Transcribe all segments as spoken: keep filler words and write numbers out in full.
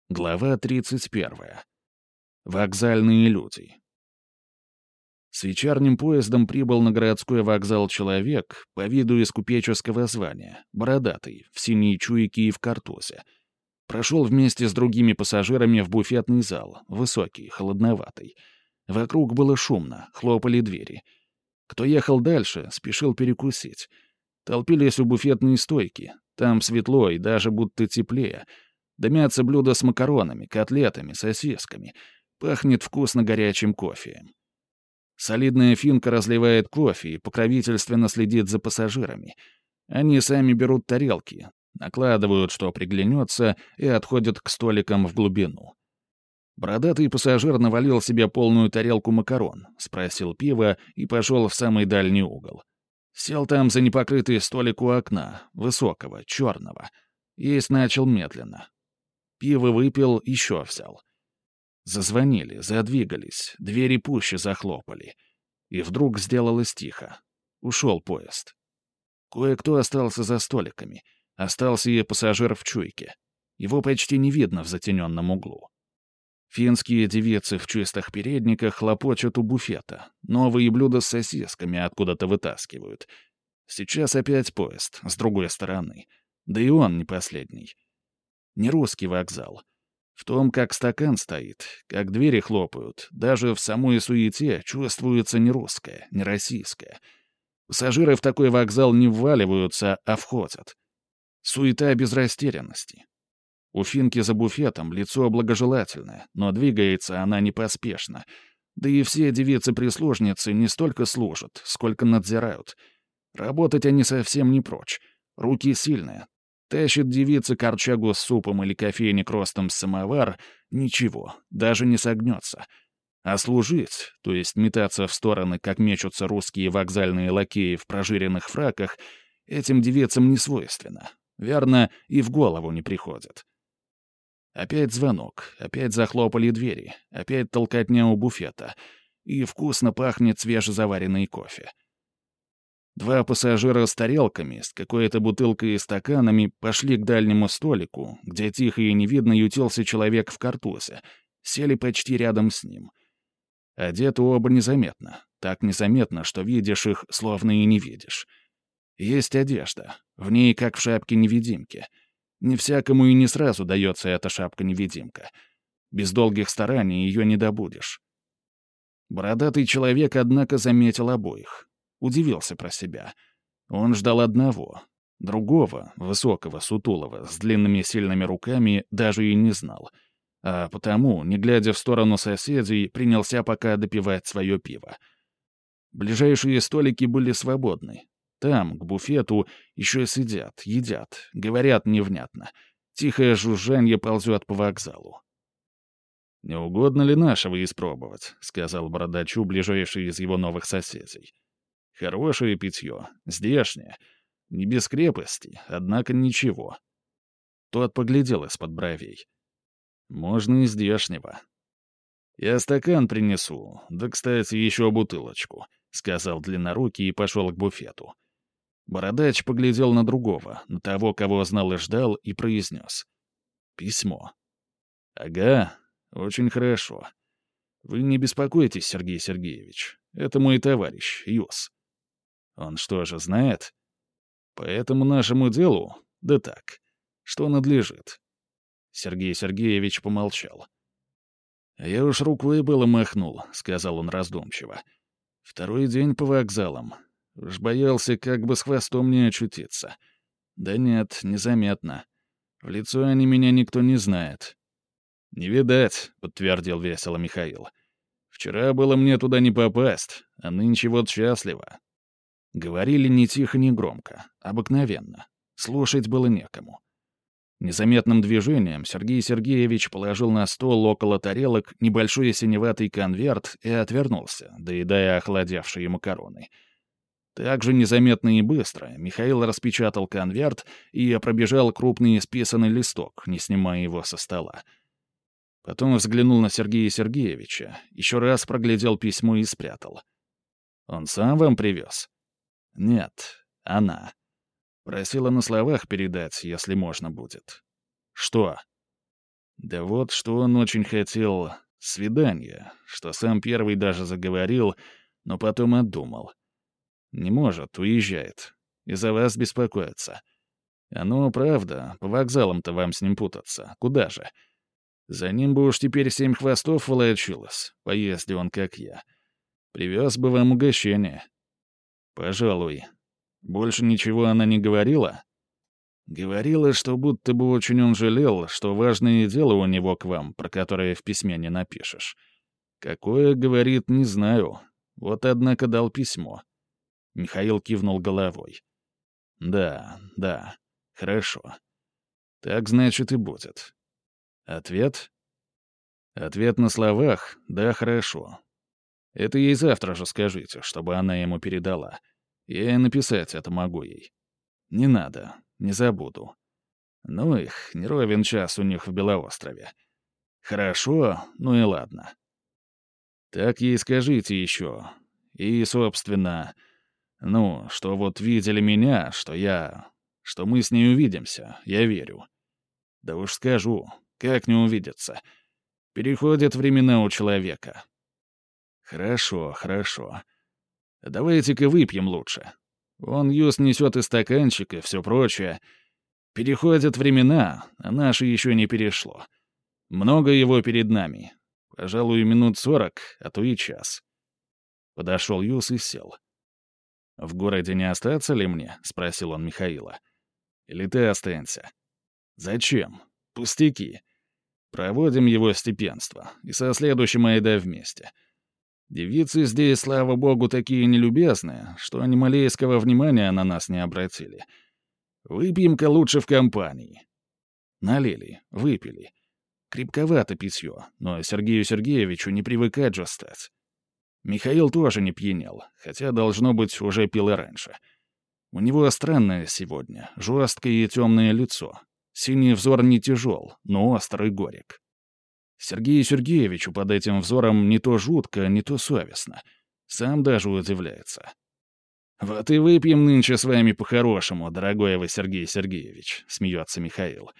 Глава тридцать первая. Вокзальные люди. С вечерним поездом прибыл на городской вокзал человек, по виду из купеческого звания, бородатый, в синей чуйке и в картузе. Прошел вместе с другими пассажирами в буфетный зал, высокий, холодноватый. Вокруг было шумно, хлопали двери. Кто ехал дальше, спешил перекусить. Толпились у буфетной стойки. Там светло и даже будто теплее. Дымятся блюда с макаронами, котлетами, сосисками. Пахнет вкусно горячим кофе. Солидная финка разливает кофе и покровительственно следит за пассажирами. Они сами берут тарелки, накладывают, что приглянется, и отходят к столикам в глубину. Бородатый пассажир навалил себе полную тарелку макарон, спросил пива и пошел в самый дальний угол. Сел там за непокрытый столик у окна, высокого, черного. Есть начал медленно. Пиво выпил, еще взял. Зазвонили, задвигались, двери пуще захлопали. И вдруг сделалось тихо. Ушел поезд. Кое-кто остался за столиками. Остался и пассажир в чуйке. Его почти не видно в затененном углу. Финские девицы в чистых передниках хлопочут у буфета. Новые блюда с сосисками откуда-то вытаскивают. Сейчас опять поезд, с другой стороны. Да и он не последний. Не русский вокзал. В том, как стакан стоит, как двери хлопают, даже в самой суете чувствуется не русское, не российское. Пассажиры в такой вокзал не вваливаются, а входят. Суета без растерянности. У финки за буфетом лицо благожелательное, но двигается она непоспешно. Да и все девицы-прислужницы не столько служат, сколько надзирают. Работать они совсем не прочь. Руки сильные. Тащит девица корчагу с супом или кофейник ростом с самовар — ничего, даже не согнется. А служить, то есть метаться в стороны, как мечутся русские вокзальные лакеи в прожиренных фраках, этим девицам не свойственно. Верно, и в голову не приходит. Опять звонок, опять захлопали двери, опять толкотня у буфета. И вкусно пахнет свежезаваренный кофе. Два пассажира с тарелками, с какой-то бутылкой и стаканами пошли к дальнему столику, где тихо и невидно ютился человек в картузе. Сели почти рядом с ним. Одеты оба незаметно. Так незаметно, что видишь их, словно и не видишь. Есть одежда. В ней, как в шапке-невидимке. Не всякому и не сразу дается эта шапка-невидимка. Без долгих стараний ее не добудешь. Бородатый человек, однако, заметил обоих. Удивился про себя. Он ждал одного. Другого, высокого, сутулого, с длинными сильными руками, даже и не знал. А потому, не глядя в сторону соседей, принялся пока допивать свое пиво. Ближайшие столики были свободны. Там, к буфету, еще сидят, едят, говорят невнятно. Тихое жужжанье ползет по вокзалу. «Не угодно ли нашего испробовать?» — сказал бородачу, ближайший из его новых соседей. «Хорошее питье, здешнее. Не без крепости, однако ничего». Тот поглядел из-под бровей. «Можно и здешнего». «Я стакан принесу, да, кстати, еще бутылочку», — сказал длиннорукий и пошел к буфету. Бородач поглядел на другого, на того, кого знал и ждал, и произнес. «Письмо». «Ага, очень хорошо. Вы не беспокойтесь, Сергей Сергеевич. Это мой товарищ, Юс». «Он что же, знает?» «По этому нашему делу? Да так. Что надлежит?» Сергей Сергеевич помолчал. «Я уж рукой было махнул», — сказал он раздумчиво. «Второй день по вокзалам. Уж боялся, как бы с хвостом не очутиться. Да нет, незаметно. В лицо они меня никто не знает». «Не видать», — подтвердил весело Михаил. «Вчера было мне туда не попасть, а нынче вот счастливо». Говорили ни тихо, ни громко, обыкновенно. Слушать было некому. Незаметным движением Сергей Сергеевич положил на стол около тарелок небольшой синеватый конверт и отвернулся, доедая охладевшие макароны. Так же незаметно и быстро Михаил распечатал конверт и пробежал крупный исписанный листок, не снимая его со стола. Потом взглянул на Сергея Сергеевича, еще раз проглядел письмо и спрятал. «Он сам вам привез?» «Нет, она. Просила на словах передать, если можно будет». «Что?» Да вот, что он очень хотел свидания, что сам первый даже заговорил, но потом отдумал. Не может, уезжает. Из-за вас беспокоится. Оно правда, по вокзалам-то вам с ним путаться. Куда же? За ним бы уж теперь семь хвостов волочилось, поезде он как я. Привез бы вам угощение. Пожалуй. Больше ничего она не говорила? Говорила, что будто бы очень он жалел, что важное дело у него к вам, про которое в письме не напишешь. Какое, говорит, не знаю. Вот, однако, дал письмо. Михаил кивнул головой. Да, да, хорошо. Так, значит, и будет. Ответ? Ответ на словах «да, хорошо». Это ей завтра же скажите, чтобы она ему передала. Я и написать это могу ей. Не надо, не забуду. Ну их, не ровен час у них в Белоострове. Хорошо, ну и ладно. Так ей скажите еще. И, собственно, ну, что вот видели меня, что я... что мы с ней увидимся, я верю. Да уж скажу, как не увидеться. Переходят времена у человека. Хорошо, хорошо. Давайте-ка выпьем лучше. Он юз несет и стаканчик, и все прочее. Переходят времена, а наше еще не перешло. Много его перед нами. Пожалуй, минут сорок, а то и час. Подошел Юс и сел. «В городе не остаться ли мне?» — спросил он Михаила. «Или ты останься?» «Зачем? Пустяки. Проводим его степенство, и со следующим айда вместе. Девицы здесь, слава богу, такие нелюбезные, что ни малейского внимания на нас не обратили. Выпьем-ка лучше в компании». Налили, выпили. Крепковато питье, но Сергею Сергеевичу не привыкать же стать. Михаил тоже не пьянел, хотя, должно быть, уже пил и раньше. У него странное сегодня, жесткое и темное лицо. Синий взор не тяжел, но острый горек. Сергею Сергеевичу под этим взором не то жутко, не то совестно. Сам даже удивляется. «Вот и выпьем нынче с вами по-хорошему, дорогой вы Сергей Сергеевич», — смеется Михаил.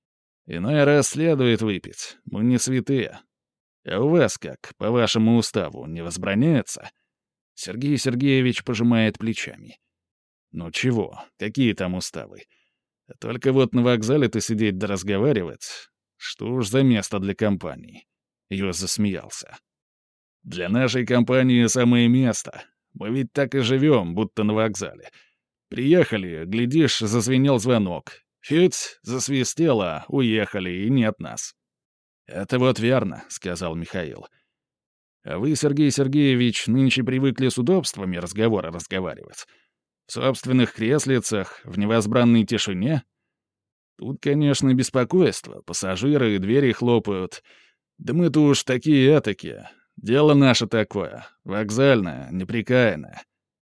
«Иной раз следует выпить, мы не святые. А у вас как, по вашему уставу, не возбраняется?» Сергей Сергеевич пожимает плечами. «Ну чего, какие там уставы? Только вот на вокзале-то сидеть да разговаривать. Что уж за место для компании?» Юс засмеялся. «Для нашей компании самое место. Мы ведь так и живем, будто на вокзале. Приехали, глядишь, зазвенел звонок. Фють, засвистело, уехали, и нет нас». «Это вот верно», — сказал Михаил. «А вы, Сергей Сергеевич, нынче привыкли с удобствами разговора разговаривать? В собственных креслицах, в невозбранной тишине? Тут, конечно, беспокойство, пассажиры и двери хлопают. Да мы-то уж такие-этакие. Дело наше такое, вокзальное, непрекаянное».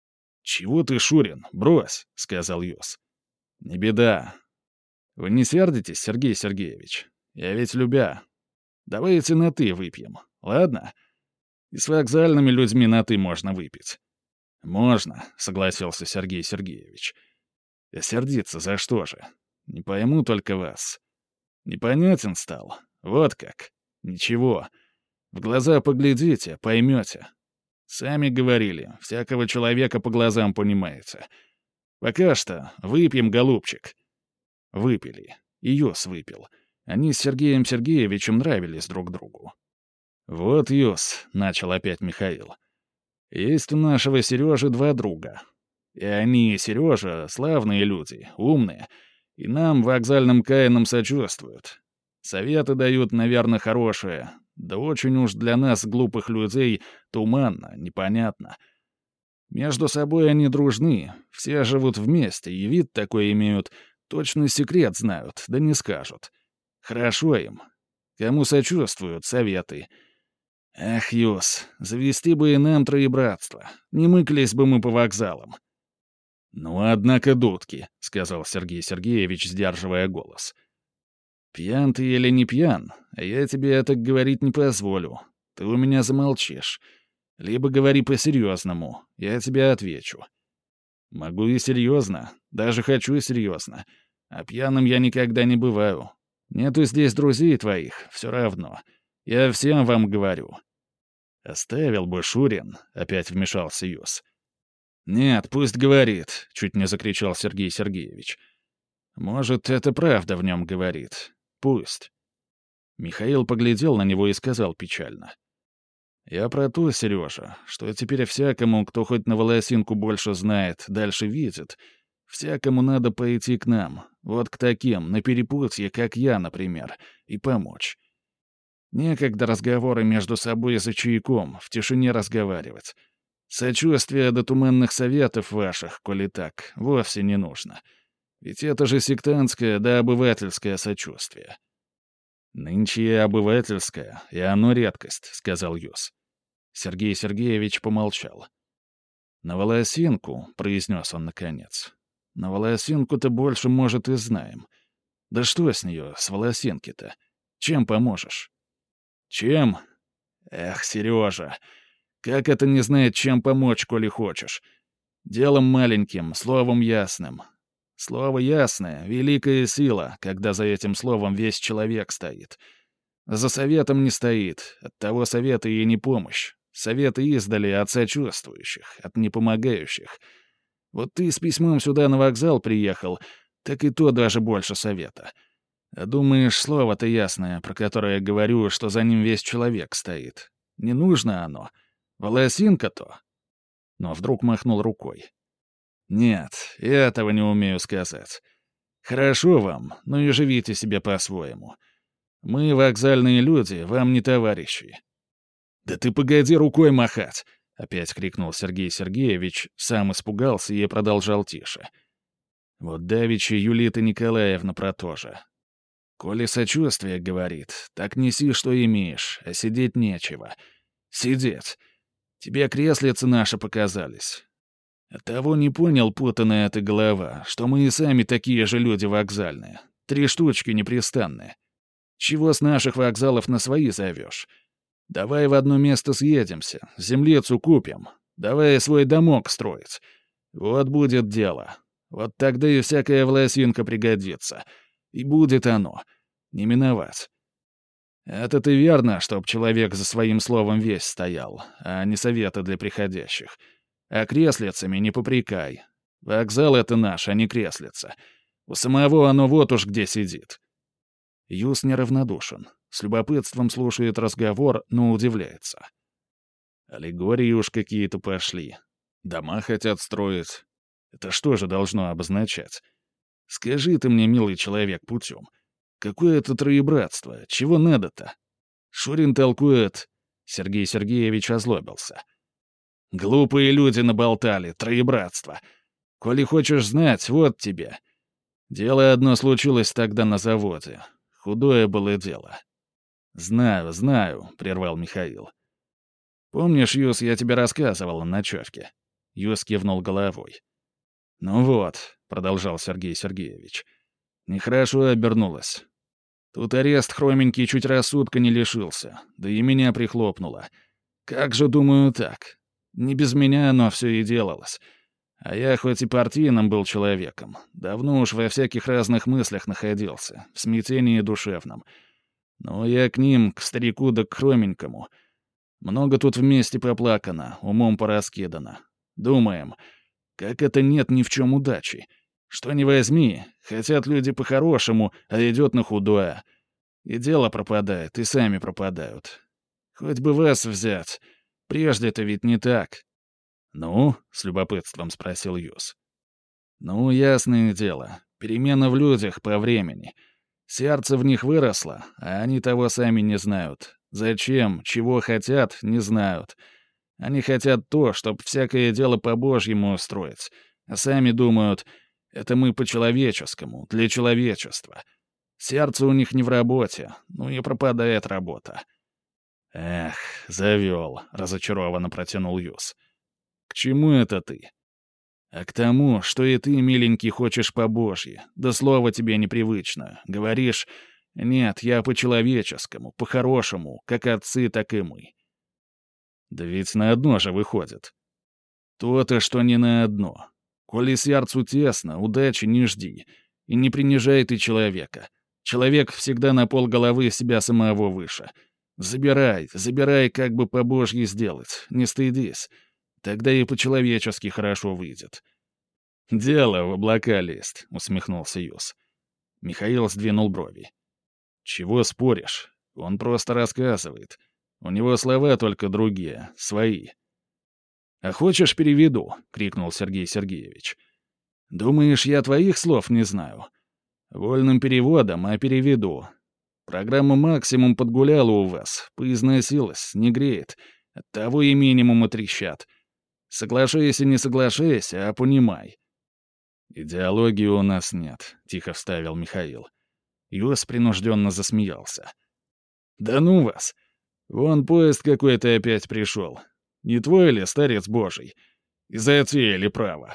«Чего ты, Шурин, брось», — сказал Юс. «Не беда. Вы не сердитесь, Сергей Сергеевич? Я ведь любя. Давайте на «ты» выпьем, ладно? И с вокзальными людьми на «ты» можно выпить». «Можно», — согласился Сергей Сергеевич. «А сердиться за что же? Не пойму только вас. Непонятен стал? Вот как. Ничего. В глаза поглядите, поймете. Сами говорили, всякого человека по глазам понимаете. Пока что выпьем, голубчик». Выпили. И Юс выпил. Они с Сергеем Сергеевичем нравились друг другу. «Вот, Юс», — начал опять Михаил. «Есть у нашего Сережи два друга. И они, Сережа, славные люди, умные, и нам, вокзальным каинам, сочувствуют. Советы дают, наверное, хорошие, да очень уж для нас, глупых людей, туманно, непонятно. Между собой они дружны, все живут вместе, и вид такой имеют, точно секрет знают, да не скажут. Хорошо им. Кому сочувствуют, советы. Эх, Юс, завести бы и нам троебратство. Не мыкались бы мы по вокзалам». «Ну, однако, дудки», — сказал Сергей Сергеевич, сдерживая голос. «Пьян ты или не пьян, а я тебе это говорить не позволю. Ты у меня замолчишь. Либо говори по-серьезному, я тебе отвечу. Могу и серьезно, даже хочу серьезно. А пьяным я никогда не бываю. Нету здесь друзей твоих, все равно. Я всем вам говорю». «Оставил бы Шурин», — опять вмешался Юс. «Нет, пусть говорит», — чуть не закричал Сергей Сергеевич. «Может, это правда в нем говорит. Пусть». Михаил поглядел на него и сказал печально. «Я про то, Сережа, что теперь всякому, кто хоть на волосинку больше знает, дальше видит, всякому надо пойти к нам, вот к таким, на перепутье, как я, например, и помочь. Некогда разговоры между собой за чайком, в тишине разговаривать. Сочувствия до туманных советов ваших, коли так, вовсе не нужно. Ведь это же сектантское да обывательское сочувствие». «Нынче и обывательское, и оно редкость», — сказал Юс. Сергей Сергеевич помолчал. «На волосинку», — произнес он наконец. «На волосинку-то больше, может, и знаем. Да что с нее, с волосинки-то? Чем поможешь?» «Чем? Эх, Сережа, как это не знает, чем помочь, коли хочешь? Делом маленьким, словом ясным. Слово ясное — великая сила, когда за этим словом весь человек стоит. За советом не стоит, от того совета и не помощь. Советы издали от сочувствующих, от непомогающих. Вот ты с письмом сюда на вокзал приехал, так и то даже больше совета. А думаешь, слово-то ясное, про которое я говорю, что за ним весь человек стоит. Не нужно оно. Волосинка-то». Но вдруг махнул рукой. «Нет, этого не умею сказать. Хорошо вам, но и живите себе по-своему. Мы, вокзальные люди, вам не товарищи». «Да ты погоди рукой махать!» — опять крикнул Сергей Сергеевич, сам испугался и продолжал тише. «Вот давеча Юлита Николаевна про то же. Коли сочувствие, говорит, так неси, что имеешь, а сидеть нечего. Сидеть. Тебе креслицы наши показались. Оттого не понял путанная эта голова, что мы и сами такие же люди вокзальные. Три штучки непрестанные. Чего с наших вокзалов на свои зовешь? Давай в одно место съедемся, землицу купим. Давай свой домок строить. Вот будет дело. Вот тогда и всякая волосинка пригодится. И будет оно. Не миновать. Это-то верно, чтоб человек за своим словом весь стоял, а не советы для приходящих. А креслицами не попрекай. Вокзал — это наш, а не креслица. У самого оно вот уж где сидит». Юс неравнодушен. С любопытством слушает разговор, но удивляется. Аллегории уж какие-то пошли. Дома хотят строить. Это что же должно обозначать? Скажи ты мне, милый человек, путем. Какое это троебратство? Чего надо-то? Шурин толкует... Сергей Сергеевич озлобился. «Глупые люди наболтали, троебратство. Коли хочешь знать, вот тебе. Дело одно случилось тогда на заводе. Худое было дело». «Знаю, знаю», — прервал Михаил. «Помнишь, Юс, я тебе рассказывал о ночевке?» Юс кивнул головой. «Ну вот», — продолжал Сергей Сергеевич, — «нехорошо обернулось. Тут арест хроменький чуть рассудка не лишился, да и меня прихлопнуло. Как же, думаю, так? Не без меня оно все и делалось. А я хоть и партийным был человеком, давно уж во всяких разных мыслях находился, в смятении душевном. Но я к ним, к старику да к хроменькому. Много тут вместе поплакано, умом пораскидано. Думаем, как это нет ни в чем удачи. Что ни возьми, хотят люди по-хорошему, а идет на худое. И дело пропадает, и сами пропадают. Хоть бы вас взять. Прежде-то ведь не так». «Ну?» — с любопытством спросил Юс. «Ну, ясное дело. Перемена в людях по времени. Сердце в них выросло, а они того сами не знают. Зачем, чего хотят, не знают. Они хотят то, чтоб всякое дело по-божьему устроить. А сами думают, это мы по-человеческому, для человечества. Сердце у них не в работе, ну и пропадает работа». «Эх, завел», — разочарованно протянул Юс. «К чему это ты?» «А к тому, что и ты, миленький, хочешь по-божье, да слово тебе непривычно. Говоришь, нет, я по-человеческому, по-хорошему, как отцы, так и мы». «Да ведь на одно же выходит». «То-то, что не на одно. Коли сердцу тесно, удачи не жди, и не принижай ты человека. Человек всегда на полголовы себя самого выше. Забирай, забирай, как бы по-божьи сделать, не стыдись. Тогда и по-человечески хорошо выйдет». «Дело в облака лезть», — усмехнулся Юс. Михаил сдвинул брови. «Чего споришь? Он просто рассказывает. У него слова только другие, свои». «А хочешь, переведу?» — крикнул Сергей Сергеевич. «Думаешь, я твоих слов не знаю? Вольным переводом, а переведу. Программа «Максимум» подгуляла у вас, поизносилась, не греет. Оттого и минимумы трещат. Соглашайся, не соглашайся, а понимай». «Идеологии у нас нет», — тихо вставил Михаил. Юс принужденно засмеялся. «Да ну вас! Вон поезд какой-то опять пришел. Не твой ли, старец божий? И затеяли право.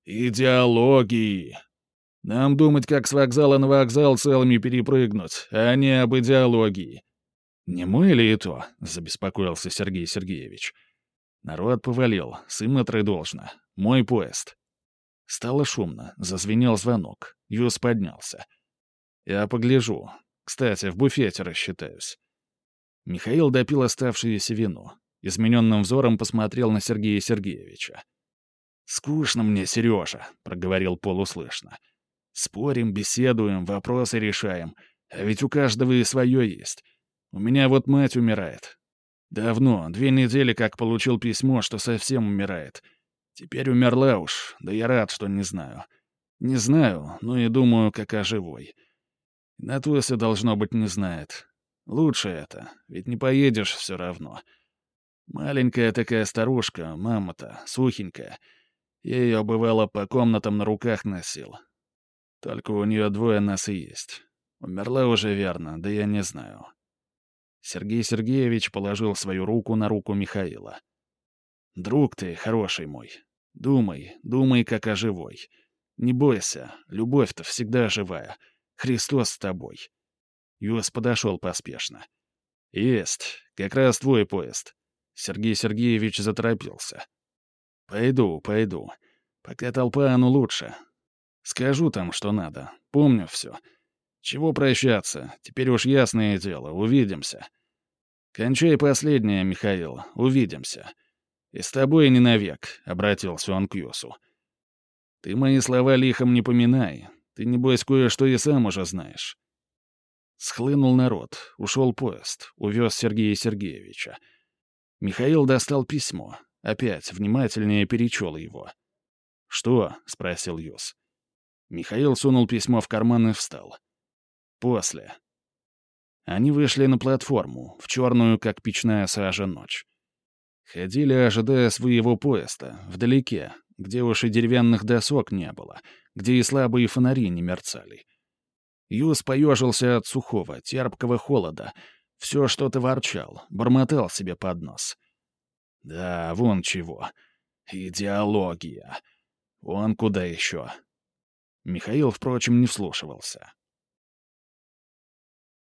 Идеологии! Нам думать, как с вокзала на вокзал целыми перепрыгнуть, а не об идеологии». «Не мой ли и то?» — забеспокоился Сергей Сергеевич. Народ повалил, сымотры должно. Мой поезд. Стало шумно, зазвенел звонок. Юс поднялся. «Я погляжу. Кстати, в буфете рассчитаюсь». Михаил допил оставшееся вино. Измененным взором посмотрел на Сергея Сергеевича. «Скучно мне, Сережа», — проговорил полуслышно. «Спорим, беседуем, вопросы решаем. А ведь у каждого и свое есть. У меня вот мать умирает. Давно, две недели как получил письмо, что совсем умирает. Теперь умерла уж, да я рад, что не знаю. Не знаю, но и думаю, как о живой. Натуся, должно быть, не знает. Лучше это, ведь не поедешь все равно. Маленькая такая старушка, мама-то, сухенькая. Я ее, бывало, по комнатам на руках носил. Только у нее двое нас и есть. Умерла уже верно, да я не знаю». Сергей Сергеевич положил свою руку на руку Михаила. «Друг ты, хороший мой. Думай, думай, как о живой. Не бойся, любовь-то всегда живая. Христос с тобой». Юс подошел поспешно. «Есть, как раз твой поезд». Сергей Сергеевич заторопился. «Пойду, пойду. Пока толпа, оно лучше. Скажу там, что надо. Помню все. Чего прощаться, теперь уж ясное дело, увидимся. Кончай последнее, Михаил, увидимся. И с тобой не навек», — обратился он к Юсу. «Ты мои слова лихом не поминай. Ты, небось, кое-что и сам уже знаешь». Схлынул народ, ушел поезд, увез Сергея Сергеевича. Михаил достал письмо, опять внимательнее перечел его. «Что?» — спросил Юс. Михаил сунул письмо в карман и встал. «После». Они вышли на платформу, в черную, как печная сажа, ночь. Ходили, ожидая своего поезда, вдалеке, где уж и деревянных досок не было, где и слабые фонари не мерцали. Юс поежился от сухого, терпкого холода, все что-то ворчал, бормотал себе под нос. «Да, вон чего. Идеология. Вон куда еще». Михаил, впрочем, не вслушивался.